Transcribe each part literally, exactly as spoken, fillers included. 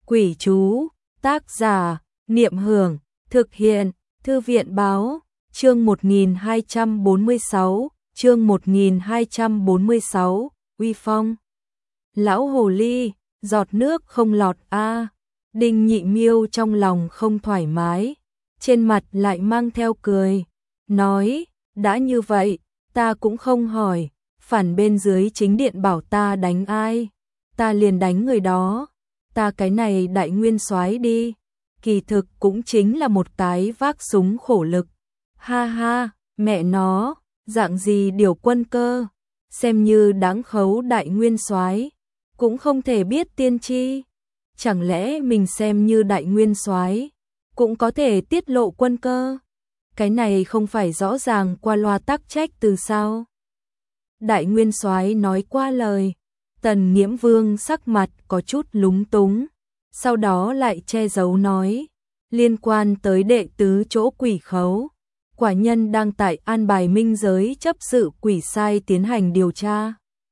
Quỷ chú, tác giả, Niệm Hưởng, thực hiện, Thư viện báo, chương một nghìn hai trăm bốn mươi sáu, chương một nghìn hai trăm bốn mươi sáu, uy phong. Lão hồ ly, giọt nước không lọt a. Đinh Nhị Miêu trong lòng không thoải mái, trên mặt lại mang theo cười, nói, đã như vậy, ta cũng không hỏi, phản bên dưới chính điện bảo ta đánh ai, ta liền đánh người đó, ta cái này đại nguyên soái đi, kỳ thực cũng chính là một cái vác súng khổ lực. Ha ha, mẹ nó, dạng gì điều quân cơ, xem như đáng khấu đại nguyên soái, cũng không thể biết tiên tri. Chẳng lẽ mình xem như đại nguyên soái cũng có thể tiết lộ quân cơ? Cái này không phải rõ ràng qua loa tắc trách từ sao? Đại nguyên soái nói qua lời, Tần Nghiễm Vương sắc mặt có chút lúng túng, sau đó lại che giấu nói, liên quan tới đệ tứ chỗ quỷ khấu, quả nhân đang tại an bài minh giới chấp sự quỷ sai tiến hành điều tra.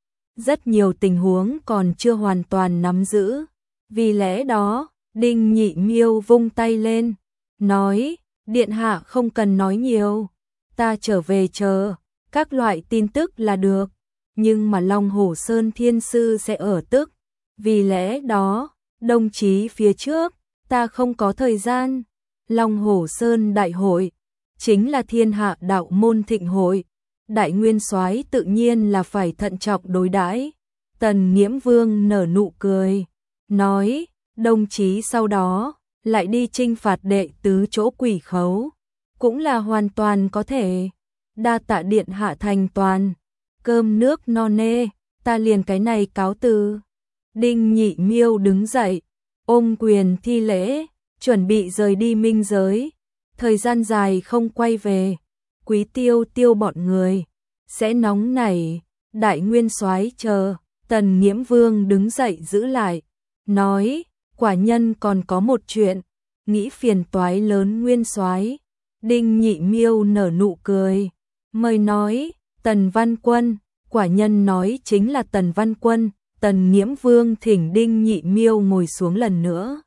Rất nhiều tình huống còn chưa hoàn toàn nắm giữ, vì lẽ đó, Đinh Nhị Miêu vung tay lên, nói, điện hạ không cần nói nhiều, ta trở về chờ, các loại tin tức là được, nhưng mà Long Hổ Sơn Thiên Sư sẽ ở tức, vì lẽ đó, đồng chí phía trước, ta không có thời gian. Long Hổ Sơn Đại hội, chính là thiên hạ đạo môn thịnh hội, đại nguyên soái tự nhiên là phải thận trọng đối đãi. Tần Nghiễm Vương nở nụ cười, nói, đồng chí sau đó, lại đi chinh phạt đệ tứ chỗ quỷ khấu, cũng là hoàn toàn có thể. Đa tạ điện hạ thành toàn, cơm nước no nê, ta liền cái này cáo từ. Đinh Nhị Miêu đứng dậy, ôm quyền thi lễ, chuẩn bị rời đi minh giới, thời gian dài không quay về, Quý Tiêu Tiêu bọn người sẽ nóng nảy. Đại nguyên soái chờ. Tần Nghiễm Vương đứng dậy giữ lại, nói, quả nhân còn có một chuyện, nghĩ phiền toái lớn nguyên soái. Đinh Nhị Miêu nở nụ cười, mời nói, Tần Văn Quân, quả nhân nói chính là Tần Văn Quân. Tần Nghiễm Vương thỉnh Đinh Nhị Miêu ngồi xuống lần nữa,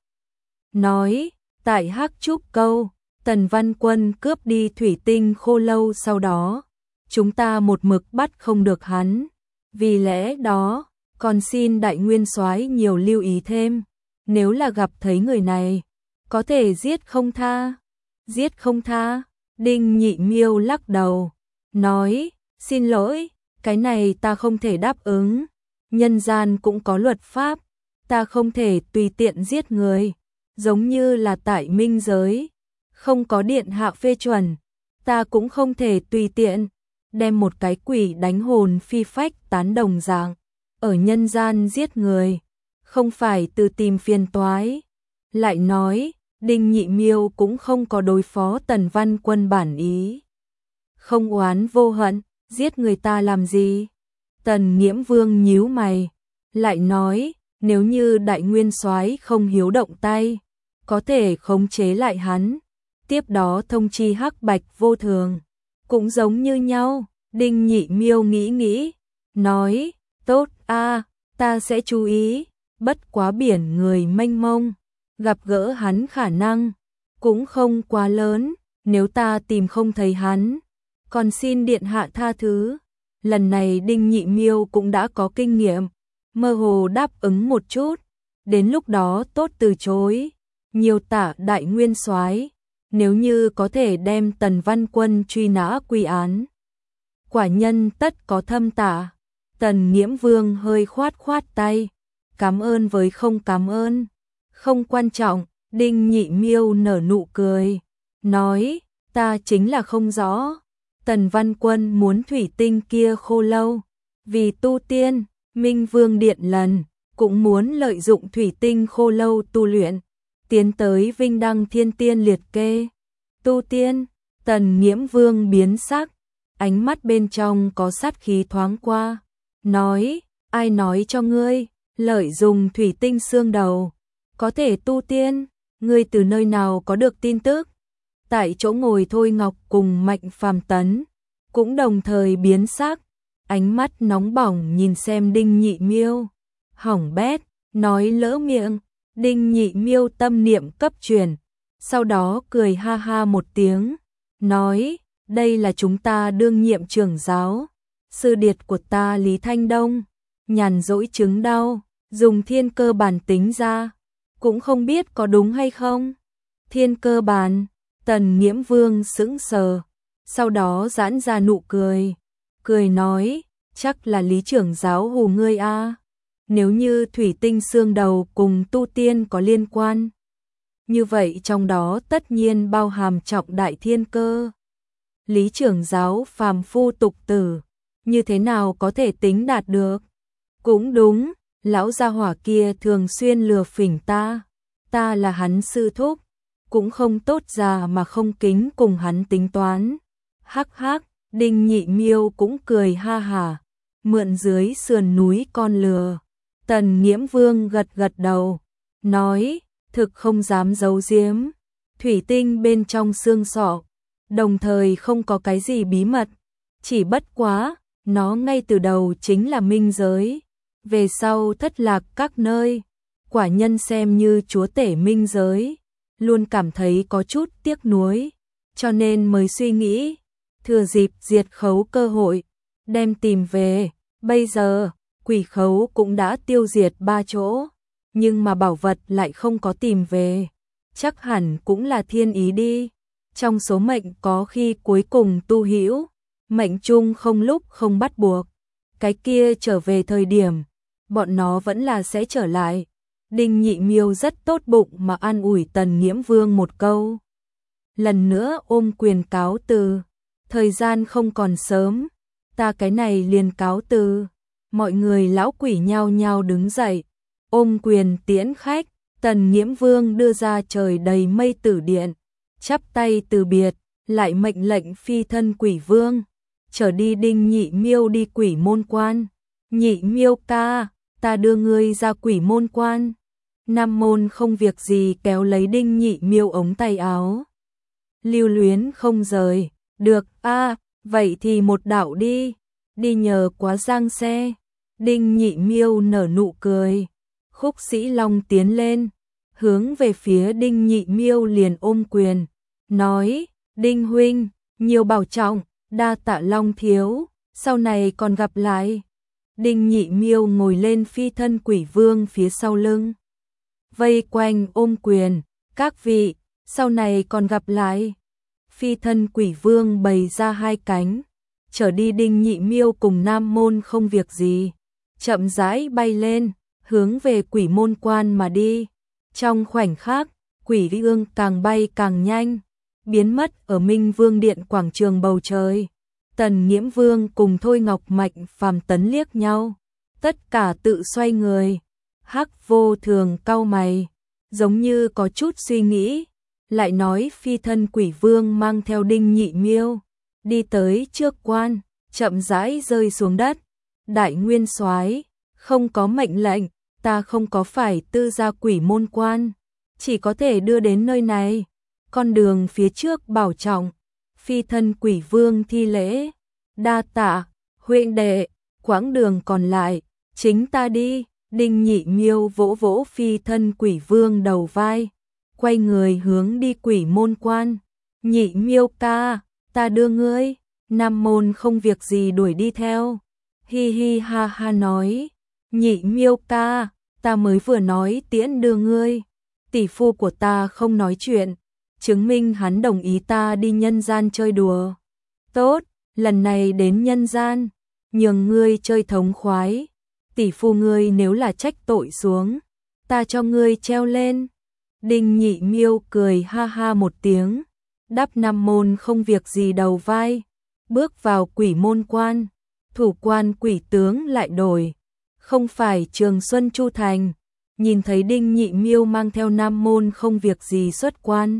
nói, tại Hắc Trúc Câu, Tần Văn Quân cướp đi thủy tinh khô lâu, sau đó, chúng ta một mực bắt không được hắn, vì lẽ đó, còn xin đại nguyên soái nhiều lưu ý thêm, nếu là gặp thấy người này, có thể giết không tha. Giết không tha? Đinh Nhị Miêu lắc đầu, nói, xin lỗi, cái này ta không thể đáp ứng, nhân gian cũng có luật pháp, ta không thể tùy tiện giết người, giống như là tại minh giới, không có điện hạ phê chuẩn, ta cũng không thể tùy tiện đem một cái quỷ đánh hồn phi phách tán đồng dạng, ở nhân gian giết người, không phải tự tìm phiền toái. Lại nói, Đinh Nhị Miêu cũng không có đối phó Tần Văn Quân bản ý, không oán vô hận, giết người ta làm gì? Tần Nghiễm Vương nhíu mày, lại nói, nếu như đại nguyên soái không hiếu động tay, có thể khống chế lại hắn, tiếp đó thông chi Hắc Bạch Vô Thường, cũng giống như nhau. Đinh Nhị Miêu nghĩ nghĩ, nói, tốt a, ta sẽ chú ý, bất quá biển người mênh mông, gặp gỡ hắn khả năng cũng không quá lớn, nếu ta tìm không thấy hắn, còn xin điện hạ tha thứ. Lần này Đinh Nhị Miêu cũng đã có kinh nghiệm, mơ hồ đáp ứng một chút, đến lúc đó tốt từ chối, nhiều tạ đại nguyên soái, nếu như có thể đem Tần Văn Quân truy nã quy án, quả nhân tất có thâm tạ. Tần Nghiễm Vương hơi khoát khoát tay, cảm ơn với không cảm ơn, không quan trọng. Đinh Nhị Miêu nở nụ cười, nói, ta chính là không rõ, Tần Văn Quân muốn thủy tinh kia khô lâu, vì tu tiên, Minh Vương Điện lần, cũng muốn lợi dụng thủy tinh khô lâu tu luyện, tiến tới vinh đăng thiên tiên liệt kê. Tu tiên, Tần Nghiễm Vương biến sắc, ánh mắt bên trong có sát khí thoáng qua, nói, ai nói cho ngươi, lợi dụng thủy tinh xương đầu, có thể tu tiên, ngươi từ nơi nào có được tin tức? Tại chỗ ngồi Thôi Ngọc cùng Mạnh Phàm Tấn, cũng đồng thời biến sắc, ánh mắt nóng bỏng nhìn xem Đinh Nhị Miêu, hỏng bét, nói lỡ miệng, Đinh Nhị Miêu tâm niệm cấp truyền, sau đó cười ha ha một tiếng, nói, đây là chúng ta đương nhiệm trưởng giáo, sư điệt của ta Lý Thanh Đông, nhàn rỗi chứng đau, dùng thiên cơ bản tính ra, cũng không biết có đúng hay không. Thiên cơ bản, Tần Nghiễm Vương sững sờ, sau đó giãn ra nụ cười, cười nói, chắc là Lý trưởng giáo hù ngươi a. Nếu như thủy tinh xương đầu cùng tu tiên có liên quan, như vậy trong đó tất nhiên bao hàm trọng đại thiên cơ. Lý trưởng giáo phàm phu tục tử, như thế nào có thể tính đạt được? Cũng đúng, lão gia hỏa kia thường xuyên lừa phỉnh ta, ta là hắn sư thúc, cũng không tốt già mà không kính cùng hắn tính toán. Hắc hắc, Đinh Nhị Miêu cũng cười ha hả, mượn dưới sườn núi con lừa. Tần Nghiễm Vương gật gật đầu, nói, thực không dám giấu giếm, thủy tinh bên trong xương sọ, đồng thời không có cái gì bí mật, chỉ bất quá, nó ngay từ đầu chính là minh giới, về sau thất lạc các nơi, quả nhân xem như chúa tể minh giới, luôn cảm thấy có chút tiếc nuối, cho nên mới suy nghĩ, thừa dịp diệt khấu cơ hội, đem tìm về, bây giờ, quỷ khấu cũng đã tiêu diệt ba chỗ, nhưng mà bảo vật lại không có tìm về, chắc hẳn cũng là thiên ý đi, trong số mệnh có khi cuối cùng tu hữu, mệnh chung không lúc không bắt buộc, cái kia trở về thời điểm, bọn nó vẫn là sẽ trở lại. Đinh Nhị Miêu rất tốt bụng mà an ủi Tần Nghiễm Vương một câu. Lần nữa ôm quyền cáo từ, thời gian không còn sớm, ta cái này liền cáo từ. Mọi người lão quỷ nhao nhao đứng dậy, ôm quyền tiễn khách, Tần Nghiễm Vương đưa ra trời đầy mây tử điện, chắp tay từ biệt, lại mệnh lệnh phi thân quỷ vương, trở đi Đinh Nhị Miêu đi quỷ môn quan. Nhị Miêu ca, ta đưa ngươi ra quỷ môn quan. Nam môn không việc gì kéo lấy Đinh Nhị Miêu ống tay áo. Lưu luyến không rời, được a, vậy thì một đạo đi, đi nhờ quá giang xe. Đinh Nhị Miêu nở nụ cười, Khúc Sĩ Long tiến lên, hướng về phía Đinh Nhị Miêu liền ôm quyền, nói, Đinh huynh, nhiều bảo trọng, đa tạ Long thiếu, sau này còn gặp lại. Đinh Nhị Miêu ngồi lên phi thân quỷ vương phía sau lưng, vây quanh ôm quyền, các vị, sau này còn gặp lại. Phi thân quỷ vương bày ra hai cánh, trở đi Đinh Nhị Miêu cùng Nam môn không việc gì, chậm rãi bay lên, hướng về quỷ môn quan mà đi. Trong khoảnh khắc, quỷ vương càng bay càng nhanh, biến mất ở Minh Vương Điện quảng trường bầu trời. Tần Nghiễm Vương cùng Thôi Ngọc Mạch Phàm Tấn liếc nhau, tất cả tự xoay người. Hắc Vô Thường cau mày, giống như có chút suy nghĩ, lại nói phi thân quỷ vương mang theo Đinh Nhị Miêu, đi tới trước quan, chậm rãi rơi xuống đất. Đại nguyên soái, không có mệnh lệnh, ta không có phải tư gia quỷ môn quan, chỉ có thể đưa đến nơi này, con đường phía trước bảo trọng. Phi thân quỷ vương thi lễ, đa tạ, huynh đệ, quãng đường còn lại, chính ta đi. Đinh Nhị Miêu vỗ vỗ phi thân quỷ vương đầu vai, quay người hướng đi quỷ môn quan. Nhị Miêu ca, ta đưa ngươi. Nam môn không việc gì đuổi đi theo, hi hi ha ha nói, Nhị Miêu ca, ta mới vừa nói tiễn đưa ngươi, tỷ phu của ta không nói chuyện, chứng minh hắn đồng ý ta đi nhân gian chơi đùa. Tốt, lần này đến nhân gian, nhường ngươi chơi thống khoái, tỷ phu ngươi nếu là trách tội xuống, ta cho ngươi treo lên. Đinh Nhị Miêu cười ha ha một tiếng, đắp Nam môn không việc gì đầu vai, bước vào quỷ môn quan. Thủ quan quỷ tướng lại đổi, không phải Trường Xuân Chu Thành, nhìn thấy Đinh Nhị Miêu mang theo Nam môn không việc gì xuất quan.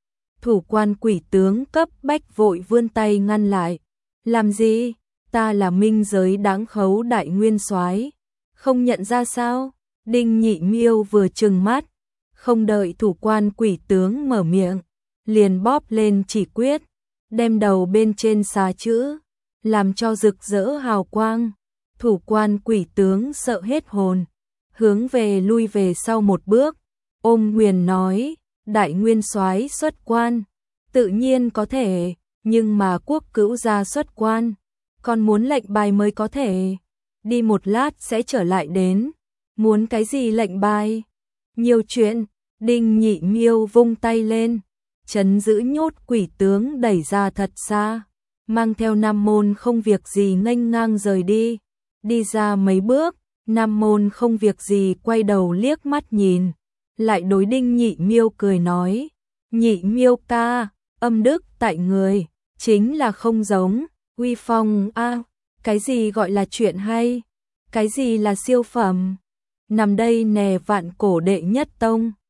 Thủ quan quỷ tướng cấp bách vội vươn tay ngăn lại, làm gì, ta là minh giới đáng khấu đại nguyên soái, không nhận ra sao? Đinh Nhị Miêu vừa trừng mắt, không đợi thủ quan quỷ tướng mở miệng, liền bóp lên chỉ quyết, đem đầu bên trên xà chữ, làm cho rực rỡ hào quang. Thủ quan quỷ tướng sợ hết hồn, hướng về lui về sau một bước, ôm quyền nói, đại nguyên soái xuất quan, tự nhiên có thể, nhưng mà quốc cữu gia xuất quan, còn muốn lệnh bài mới có thể, đi một lát sẽ trở lại đến, muốn cái gì lệnh bài, nhiều chuyện, Đinh Nhị Miêu vung tay lên, trấn giữ nhốt quỷ tướng đẩy ra thật xa, mang theo Nam Môn không việc gì nghênh ngang rời đi, đi ra mấy bước, Nam Môn không việc gì quay đầu liếc mắt nhìn, lại đối Đinh Nhị Miêu cười nói, Nhị Miêu ca, âm đức tại người, chính là không giống, uy phong a, cái gì gọi là chuyện hay, cái gì là siêu phẩm, nằm đây nè vạn cổ đệ nhất tông.